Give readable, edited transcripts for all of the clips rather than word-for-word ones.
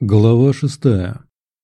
Глава 6.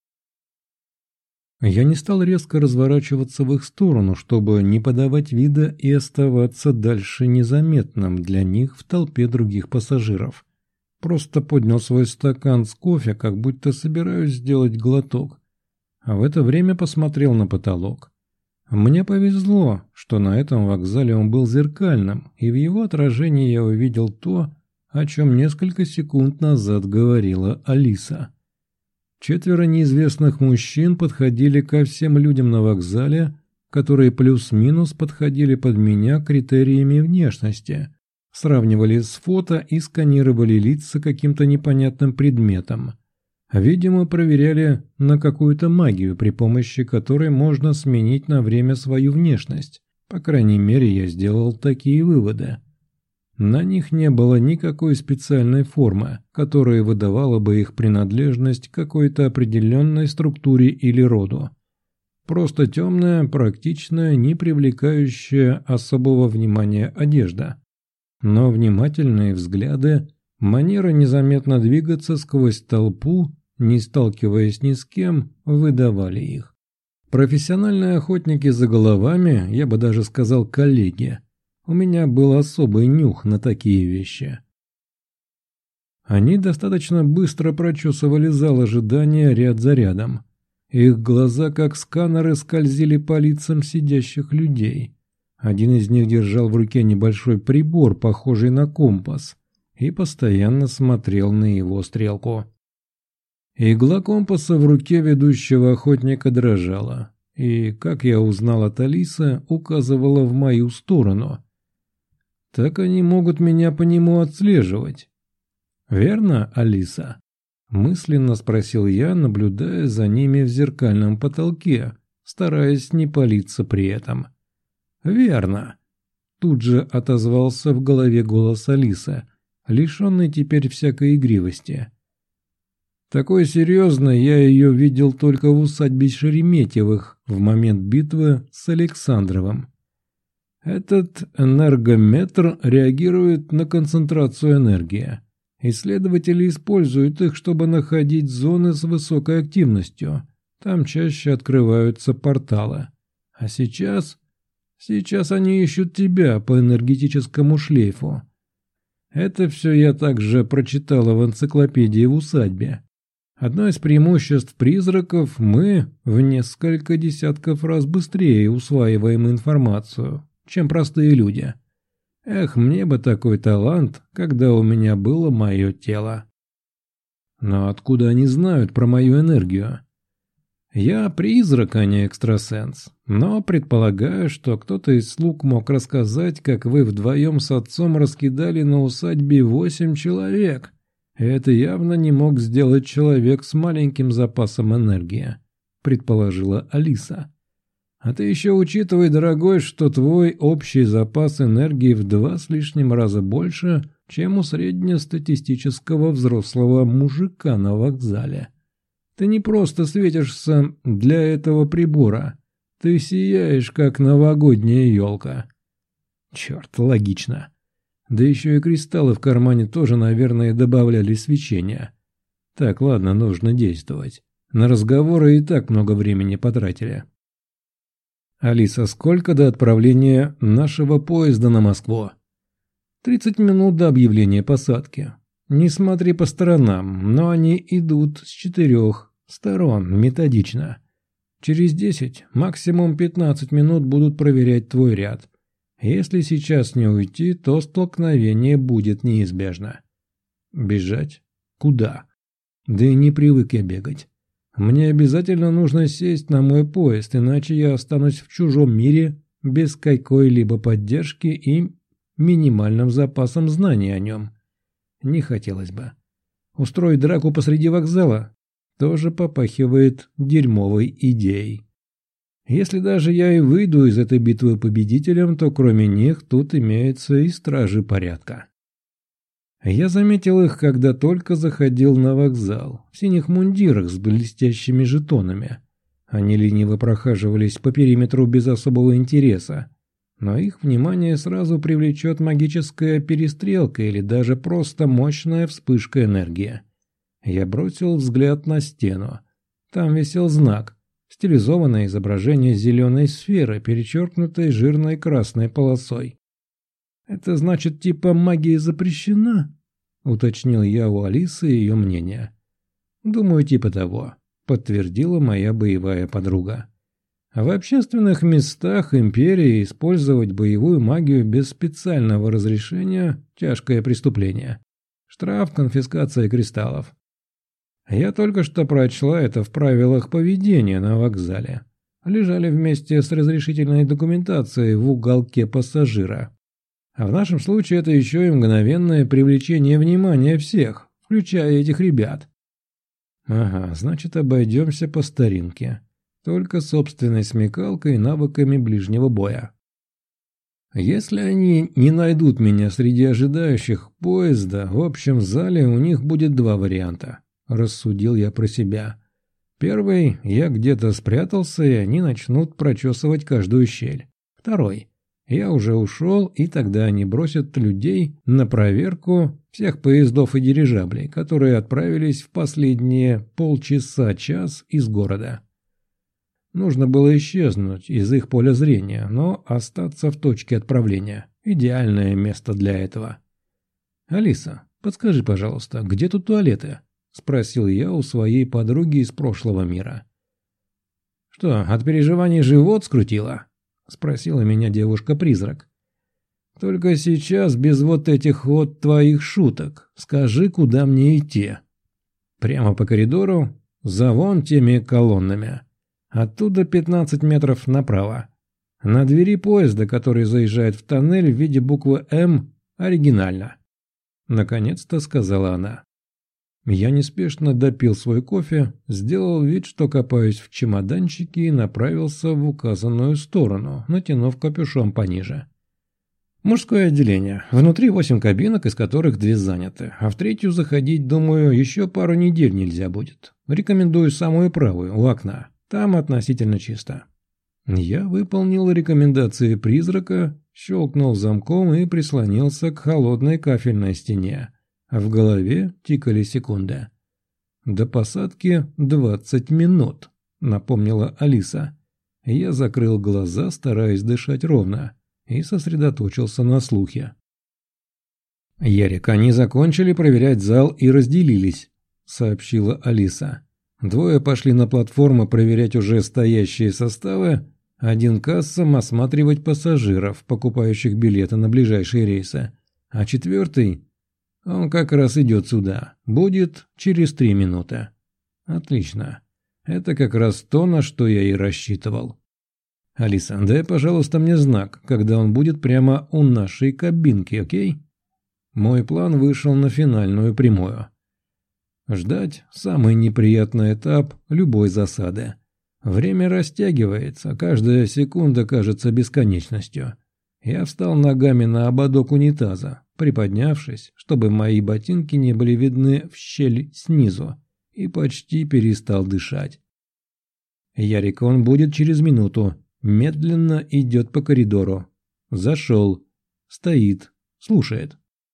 Я не стал резко разворачиваться в их сторону, чтобы не подавать вида и оставаться дальше незаметным для них в толпе других пассажиров. Просто поднял свой стакан с кофе, как будто собираюсь сделать глоток. А в это время посмотрел на потолок. Мне повезло, что на этом вокзале он был зеркальным, и в его отражении я увидел то, о чем несколько секунд назад говорила Алиса. 4 неизвестных мужчин подходили ко всем людям на вокзале, которые плюс-минус подходили под меня критериями внешности, сравнивали с фото и сканировали лица каким-то непонятным предметом. Видимо, проверяли на какую-то магию, при помощи которой можно сменить на время свою внешность. По крайней мере, я сделал такие выводы. На них не было никакой специальной формы, которая выдавала бы их принадлежность к какой-то определенной структуре или роду. Просто темная, практичная, не привлекающая особого внимания одежда. Но внимательные взгляды, манера незаметно двигаться сквозь толпу, не сталкиваясь ни с кем, выдавали их. Профессиональные охотники за головами, я бы даже сказал коллеги. У меня был особый нюх на такие вещи. Они достаточно быстро прочесывали зал ожидания ряд за рядом. Их глаза, как сканеры, скользили по лицам сидящих людей. Один из них держал в руке небольшой прибор, похожий на компас, и постоянно смотрел на его стрелку. Игла компаса в руке ведущего охотника дрожала, и, как я узнал от Алисы, указывала в мою сторону. Так они могут меня по нему отслеживать. «Верно, Алиса?» – мысленно спросил я, наблюдая за ними в зеркальном потолке, стараясь не палиться при этом. «Верно!» – тут же отозвался в голове голос Алисы, лишенный теперь всякой игривости. Такой серьезной я ее видел только в усадьбе Шереметьевых в момент битвы с Александровым. Этот энергометр реагирует на концентрацию энергии. Исследователи используют их, чтобы находить зоны с высокой активностью. Там чаще открываются порталы. А сейчас они ищут тебя по энергетическому шлейфу. Это все я также прочитала в энциклопедии в усадьбе. Одно из преимуществ призраков – мы в несколько десятков раз быстрее усваиваем информацию, чем простые люди. Эх, мне бы такой талант, когда у меня было мое тело. Но откуда они знают про мою энергию? Я призрак, а не экстрасенс, но предполагаю, что кто-то из слуг мог рассказать, как вы вдвоем с отцом раскидали на усадьбе 8 человек. Это явно не мог сделать человек с маленьким запасом энергии, предположила Алиса. А ты еще учитывай, дорогой, что твой общий запас энергии в 2 с лишним раза больше, чем у среднестатистического взрослого мужика на вокзале. Ты не просто светишься для этого прибора, ты сияешь, как новогодняя елка. Черт, логично. Да еще и кристаллы в кармане тоже, наверное, добавляли свечения. Так, ладно, нужно действовать. На разговоры и так много времени потратили. «Алиса, сколько до отправления нашего поезда на Москву?» 30 минут до объявления посадки. Не смотри по сторонам, но они идут с 4 сторон, методично. Через 10, максимум 15 минут будут проверять твой ряд. Если сейчас не уйти, то столкновение будет неизбежно. Бежать? Куда? Да и не привык я бегать. Мне обязательно нужно сесть на мой поезд, иначе я останусь в чужом мире без какой-либо поддержки и минимальным запасом знаний о нем. Не хотелось бы. Устроить драку посреди вокзала тоже попахивает дерьмовой идеей. Если даже я и выйду из этой битвы победителем, то кроме них тут имеются и стражи порядка. Я заметил их, когда только заходил на вокзал, в синих мундирах с блестящими жетонами. Они лениво прохаживались по периметру без особого интереса, но их внимание сразу привлечет магическая перестрелка или даже просто мощная вспышка энергии. Я бросил взгляд на стену. Там висел знак. Стилизованное изображение зеленой сферы, перечеркнутой жирной красной полосой. «Это значит, типа магия запрещена?» — уточнил я у Алисы ее мнение. «Думаю, типа того», — подтвердила моя боевая подруга. В общественных местах империи использовать боевую магию без специального разрешения – тяжкое преступление. Штраф, конфискация кристаллов. Я только что прочла это в правилах поведения на вокзале. Лежали вместе с разрешительной документацией в уголке пассажира. А в нашем случае это еще и мгновенное привлечение внимания всех, включая этих ребят. Ага, значит, обойдемся по старинке. Только собственной смекалкой и навыками ближнего боя. Если они не найдут меня среди ожидающих поезда, в общем зале у них будет два варианта. Рассудил я про себя. Первый – я где-то спрятался, и они начнут прочесывать каждую щель. Второй – я уже ушел, и тогда они бросят людей на проверку всех поездов и дирижаблей, которые отправились в последние полчаса-час из города. Нужно было исчезнуть из их поля зрения, но остаться в точке отправления – идеальное место для этого. «Алиса, подскажи, пожалуйста, где тут туалеты?» – спросил я у своей подруги из прошлого мира. «Что, от переживаний живот скрутило?» – спросила меня девушка-призрак. «Только сейчас без вот этих вот твоих шуток. Скажи, куда мне идти?» «Прямо по коридору, за вон теми колоннами. Оттуда 15 метров направо. На двери поезда, который заезжает в тоннель в виде буквы «М», оригинально». Наконец-то сказала она. Я неспешно допил свой кофе, сделал вид, что копаюсь в чемоданчике и направился в указанную сторону, натянув капюшон пониже. Мужское отделение. Внутри 8 кабинок, из которых 2 заняты. А в третью заходить, думаю, еще пару недель нельзя будет. Рекомендую самую правую, у окна. Там относительно чисто. Я выполнил рекомендации призрака, щелкнул замком и прислонился к холодной кафельной стене. А в голове тикали секунды. «До посадки 20 минут», — напомнила Алиса. Я закрыл глаза, стараясь дышать ровно, и сосредоточился на слухе. «Ярик, они закончили проверять зал и разделились», — сообщила Алиса. «Двое пошли на платформу проверять уже стоящие составы, один кассом осматривать пассажиров, покупающих билеты на ближайшие рейсы, а четвертый... Он как раз идет сюда. Будет через 3 минуты». «Отлично. Это как раз то, на что я и рассчитывал. Алиса, дай, пожалуйста, мне знак, когда он будет прямо у нашей кабинки, окей?» Мой план вышел на финальную прямую. Ждать – самый неприятный этап любой засады. Время растягивается, каждая секунда кажется бесконечностью. Я встал ногами на ободок унитаза, приподнявшись, чтобы мои ботинки не были видны в щель снизу, и почти перестал дышать. Ярик, он будет через минуту. Медленно идет по коридору. Зашел. Стоит. Слушает.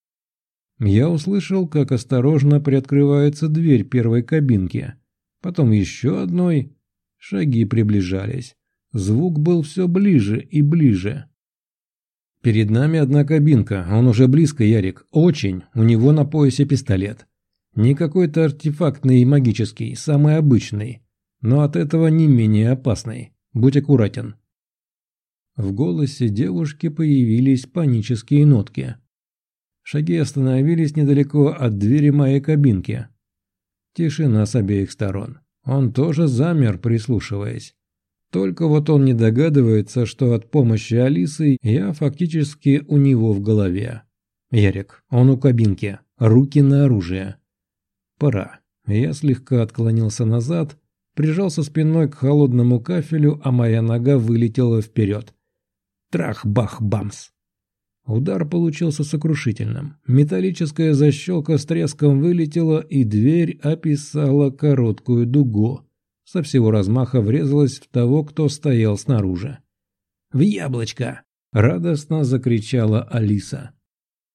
Я услышал, как осторожно приоткрывается дверь первой кабинки. Потом еще одной. Шаги приближались. Звук был все ближе и ближе. «Перед нами одна кабинка. Он уже близко, Ярик. Очень. У него на поясе пистолет. Не какой-то артефактный и магический, самый обычный. Но от этого не менее опасный. Будь аккуратен». В голосе девушки появились панические нотки. Шаги остановились недалеко от двери моей кабинки. Тишина с обеих сторон. Он тоже замер, прислушиваясь. Только вот он не догадывается, что от помощи Алисы я фактически у него в голове. «Ярик, он у кабинки. Руки на оружие». «Пора». Я слегка отклонился назад, прижался спиной к холодному кафелю, а моя нога вылетела вперед. Трах-бах-бамс. Удар получился сокрушительным. Металлическая защелка с треском вылетела, и дверь описала короткую дугу. Со всего размаха врезалась в того, кто стоял снаружи. «В яблочко!» – радостно закричала Алиса.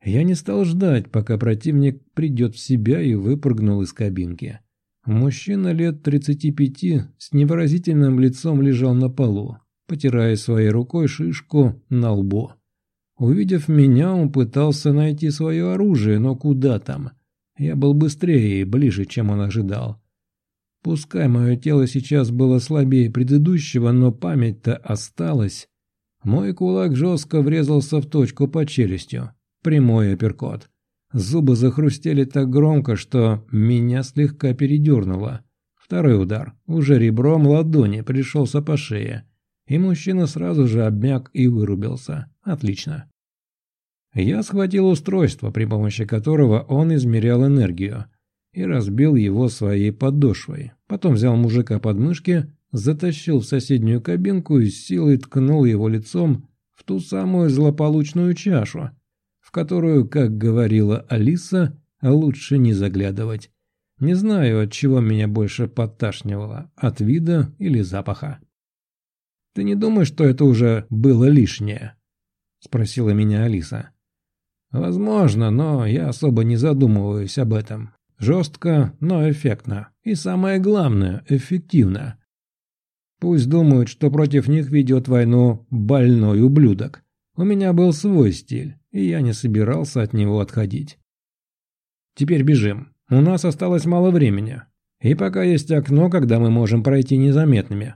Я не стал ждать, пока противник придет в себя, и выпрыгнул из кабинки. Мужчина лет 35 с невыразительным лицом лежал на полу, потирая своей рукой шишку на лбу. Увидев меня, он пытался найти свое оружие, но куда там? Я был быстрее и ближе, чем он ожидал. Пускай мое тело сейчас было слабее предыдущего, но память-то осталась. Мой кулак жестко врезался в точку под челюстью. Прямой апперкот. Зубы захрустели так громко, что меня слегка передернуло. Второй удар, уже ребром ладони, пришелся по шее. И мужчина сразу же обмяк и вырубился. Отлично. Я схватил устройство, при помощи которого он измерял энергию, и разбил его своей подошвой. Потом взял мужика под мышки, затащил в соседнюю кабинку и с силой ткнул его лицом в ту самую злополучную чашу, в которую, как говорила Алиса, лучше не заглядывать. Не знаю, от чего меня больше подташнивало, от вида или запаха. «Ты не думаешь, что это уже было лишнее?» – спросила меня Алиса. «Возможно, но я особо не задумываюсь об этом. Жестко, но эффектно. И самое главное – эффективно. Пусть думают, что против них ведет войну больной ублюдок. У меня был свой стиль, и я не собирался от него отходить. Теперь бежим. У нас осталось мало времени. И пока есть окно, когда мы можем пройти незаметными».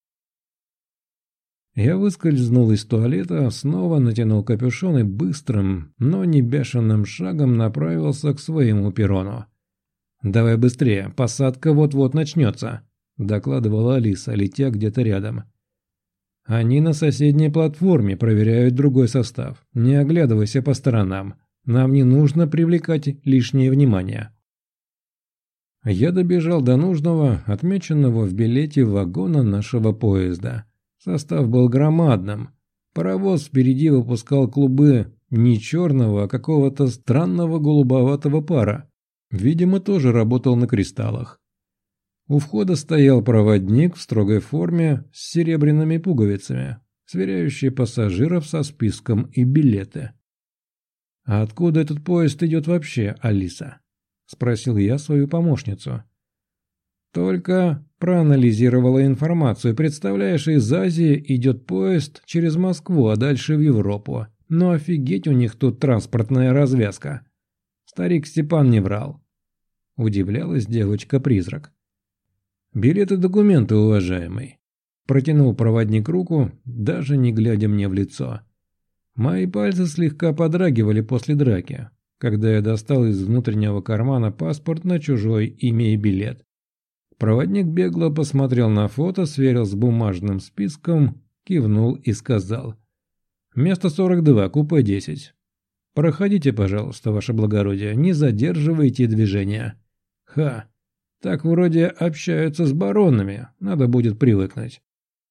Я выскользнул из туалета, снова натянул капюшон и быстрым, но не бешеным шагом направился к своему перрону. «Давай быстрее, посадка вот-вот начнется», – докладывала Алиса, летя где-то рядом. «Они на соседней платформе проверяют другой состав. Не оглядывайся по сторонам. Нам не нужно привлекать лишнее внимание». Я добежал до нужного, отмеченного в билете вагона нашего поезда. Состав был громадным. Паровоз впереди выпускал клубы не черного, а какого-то странного голубоватого пара. Видимо, тоже работал на кристаллах. У входа стоял проводник в строгой форме с серебряными пуговицами, сверяющий пассажиров со списком и билеты. «А откуда этот поезд идет вообще, Алиса?» – спросил я свою помощницу. «Только проанализировала информацию. Представляешь, из Азии идет поезд через Москву, а дальше в Европу. Но офигеть, у них тут транспортная развязка». Старик Степан не врал. Удивлялась девочка-призрак. «Билеты, документы, уважаемый». Протянул проводник руку, даже не глядя мне в лицо. Мои пальцы слегка подрагивали после драки, когда я достал из внутреннего кармана паспорт на чужое имя и билет. Проводник бегло посмотрел на фото, сверил с бумажным списком, кивнул и сказал: «Место 42, купе 10. Проходите, пожалуйста, ваше благородие, не задерживайте движения». «Ха, так вроде общаются с баронами, надо будет привыкнуть».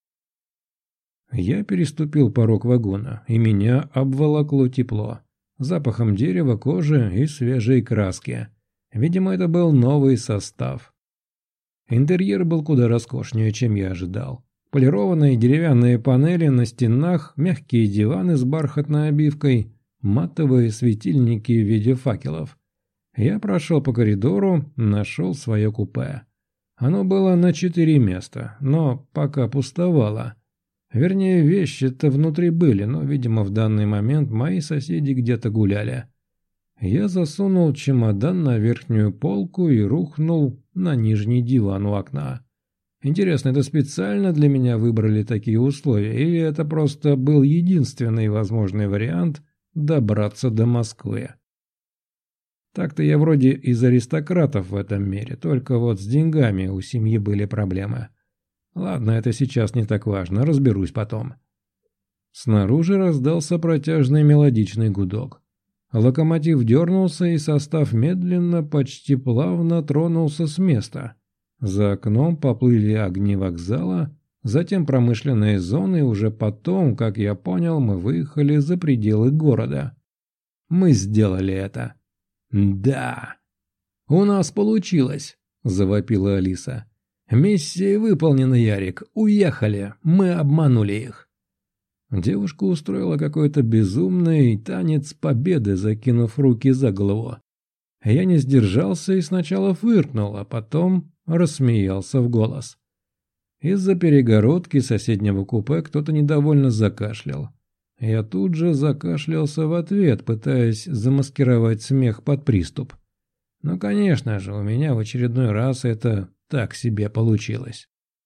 Я переступил порог вагона, и меня обволокло тепло, запахом дерева, кожи и свежей краски. Видимо, это был новый состав. Интерьер был куда роскошнее, чем я ожидал. Полированные деревянные панели на стенах, мягкие диваны с бархатной обивкой, матовые светильники в виде факелов. Я прошел по коридору, нашел свое купе. Оно было на 4 места, но пока пустовало. Вернее, вещи-то внутри были, но, видимо, в данный момент мои соседи где-то гуляли. Я засунул чемодан на верхнюю полку и рухнул на нижний диван у окна. Интересно, это специально для меня выбрали такие условия, или это просто был единственный возможный вариант добраться до Москвы? Так-то я вроде из аристократов в этом мире, только вот с деньгами у семьи были проблемы. Ладно, это сейчас не так важно, разберусь потом. Снаружи раздался протяжный мелодичный гудок. Локомотив дернулся, и состав медленно, почти плавно тронулся с места. За окном поплыли огни вокзала, затем промышленные зоны, и уже потом, как я понял, мы выехали за пределы города. Мы сделали это. «Да! У нас получилось!» – завопила Алиса. «Миссия выполнена, Ярик. Уехали. Мы обманули их». Девушка устроила какой-то безумный танец победы, закинув руки за голову. Я не сдержался и сначала фыркнул, а потом рассмеялся в голос. Из-за перегородки соседнего купе кто-то недовольно закашлял. Я тут же закашлялся в ответ, пытаясь замаскировать смех под приступ. Ну, конечно же, у меня в очередной раз это так себе получилось.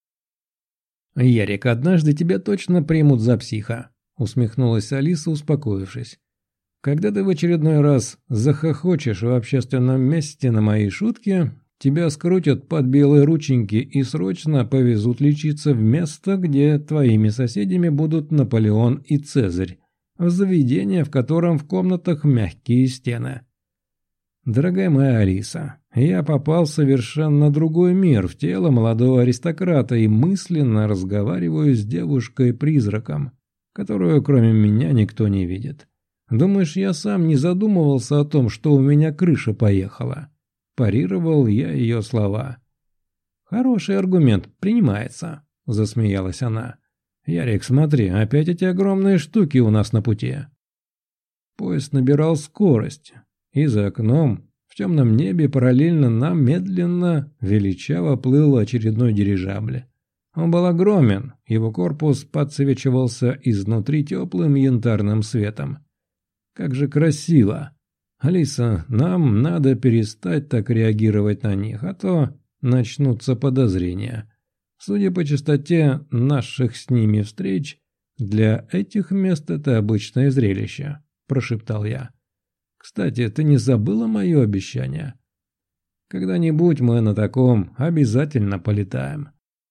«Ярик, однажды тебя точно примут за психа», — усмехнулась Алиса, успокоившись. «Когда ты в очередной раз захохочешь в общественном месте на мои шутки, тебя скрутят под белые рученьки и срочно повезут лечиться в место, где твоими соседями будут Наполеон и Цезарь, в заведение, в котором в комнатах мягкие стены». Дорогая моя Алиса, я попал в совершенно другой мир, в тело молодого аристократа и мысленно разговариваю с девушкой-призраком, которую кроме меня никто не видит. Думаешь, я сам не задумывался о том, что у меня крыша поехала? Парировал я ее слова. «Хороший аргумент, принимается», — засмеялась она. «Ярик, смотри, опять эти огромные штуки у нас на пути». Поезд набирал скорость. И за окном, в темном небе, параллельно нам медленно, величаво плыл очередной дирижабль. Он был огромен, его корпус подсвечивался изнутри теплым янтарным светом. Как же красиво! Алиса, нам надо перестать так реагировать на них, а то начнутся подозрения. Судя по частоте наших с ними встреч, для этих мест это обычное зрелище, прошептал я. Кстати, ты не забыла мое обещание? Когда-нибудь мы на таком обязательно полетаем.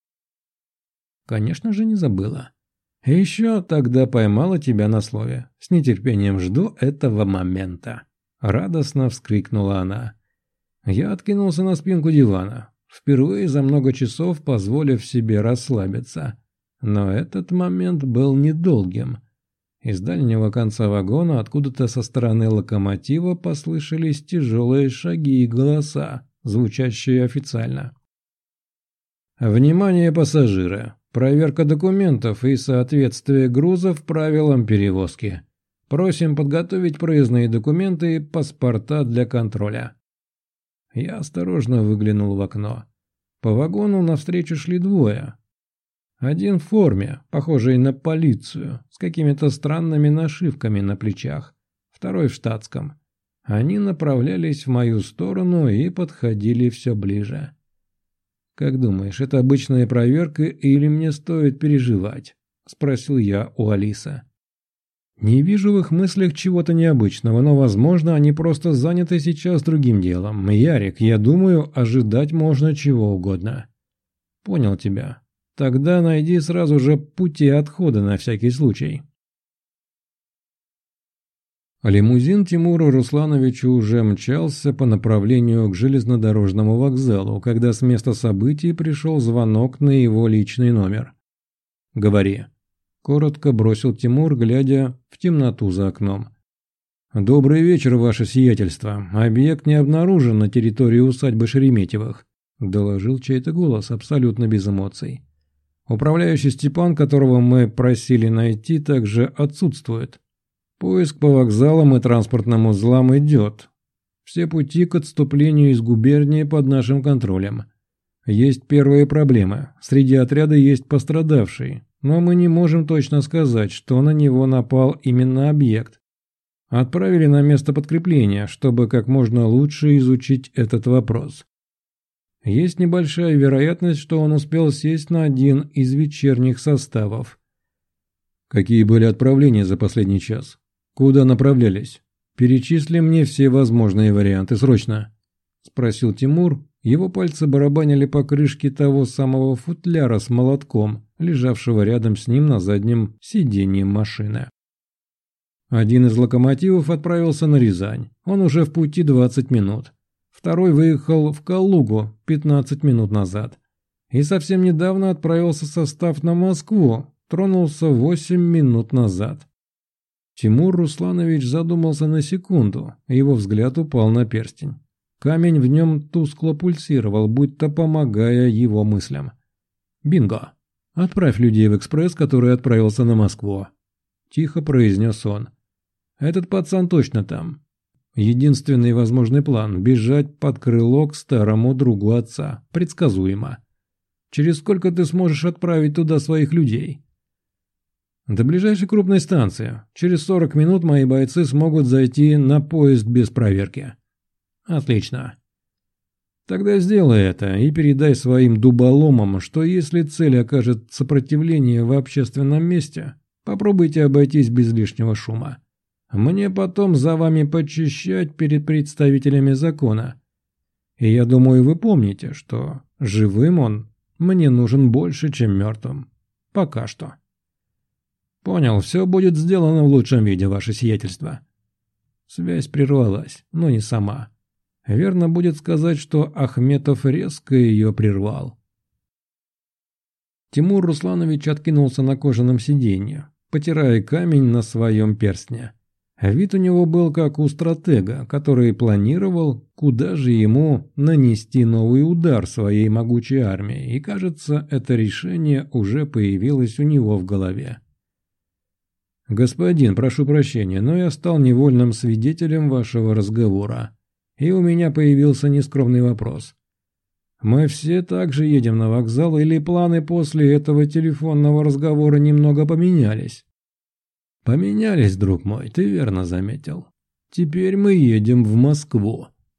Конечно же, не забыла. И еще тогда поймала тебя на слове. С нетерпением жду этого момента. Радостно вскрикнула она. Я откинулся на спинку дивана, впервые за много часов позволив себе расслабиться. Но этот момент был недолгим. Из дальнего конца вагона откуда-то со стороны локомотива послышались тяжелые шаги и голоса, звучащие официально. «Внимание, пассажиры! Проверка документов и соответствие грузов правилам перевозки. Просим подготовить проездные документы и паспорта для контроля». Я осторожно выглянул в окно. По вагону навстречу шли двое. Один в форме, похожей на полицию, с какими-то странными нашивками на плечах. Второй в штатском. Они направлялись в мою сторону и подходили все ближе. «Как думаешь, это обычная проверка или мне стоит переживать?» – спросил я у Алисы. «Не вижу в их мыслях чего-то необычного, но, возможно, они просто заняты сейчас другим делом. Ярик, я думаю, ожидать можно чего угодно». «Понял тебя. Тогда найди сразу же пути отхода на всякий случай». Лимузин Тимура Руслановича уже мчался по направлению к железнодорожному вокзалу, когда с места событий пришел звонок на его личный номер. «Говори», – коротко бросил Тимур, глядя в темноту за окном. «Добрый вечер, ваше сиятельство. Объект не обнаружен на территории усадьбы Шереметьевых», – доложил чей-то голос абсолютно без эмоций. «Управляющий Степан, которого мы просили найти, также отсутствует. Поиск по вокзалам и транспортным узлам идет. Все пути к отступлению из губернии под нашим контролем. Есть первые проблемы. Среди отряда есть пострадавший, но мы не можем точно сказать, что на него напал именно объект. Отправили на место подкрепления, чтобы как можно лучше изучить этот вопрос. Есть небольшая вероятность, что он успел сесть на один из вечерних составов». «Какие были отправления за последний час? Куда направлялись? Перечисли мне все возможные варианты срочно», – спросил Тимур. Его пальцы барабанили по крышке того самого футляра с молотком, лежавшего рядом с ним на заднем сиденье машины. Один из локомотивов отправился на Рязань. Он уже в пути 20 минут. Второй выехал в Калугу 15 минут назад. И совсем недавно отправился состав на Москву, тронулся 8 минут назад. Тимур Русланович задумался на секунду, его взгляд упал на перстень. Камень в нем тускло пульсировал, будто помогая его мыслям. «Бинго! Отправь людей в экспресс, который отправился на Москву». тихо произнес он. «Этот пацан точно там. Единственный возможный план – бежать под крыло к старому другу отца. Предсказуемо. Через сколько ты сможешь отправить туда своих людей?» «До ближайшей крупной станции. Через 40 минут мои бойцы смогут зайти на поезд без проверки». «Отлично. Тогда сделай это и передай своим дуболомам, что если цель окажет сопротивление в общественном месте, попробуйте обойтись без лишнего шума. Мне потом за вами почищать перед представителями закона. И я думаю, вы помните, что живым он мне нужен больше, чем мертвым. Пока что». «Понял, все будет сделано в лучшем виде, ваше сиятельство». Связь прервалась, но не сама. Верно будет сказать, что Ахметов резко ее прервал. Тимур Русланович откинулся на кожаном сиденье, потирая камень на своем перстне. Вид у него был как у стратега, который планировал, куда же ему нанести новый удар своей могучей армии, и, кажется, это решение уже появилось у него в голове. «Господин, прошу прощения, но я стал невольным свидетелем вашего разговора, и у меня появился нескромный вопрос. Мы все также едем на вокзал, или планы после этого телефонного разговора немного поменялись?» «Поменялись, друг мой, ты верно заметил. Теперь мы едем в Москву».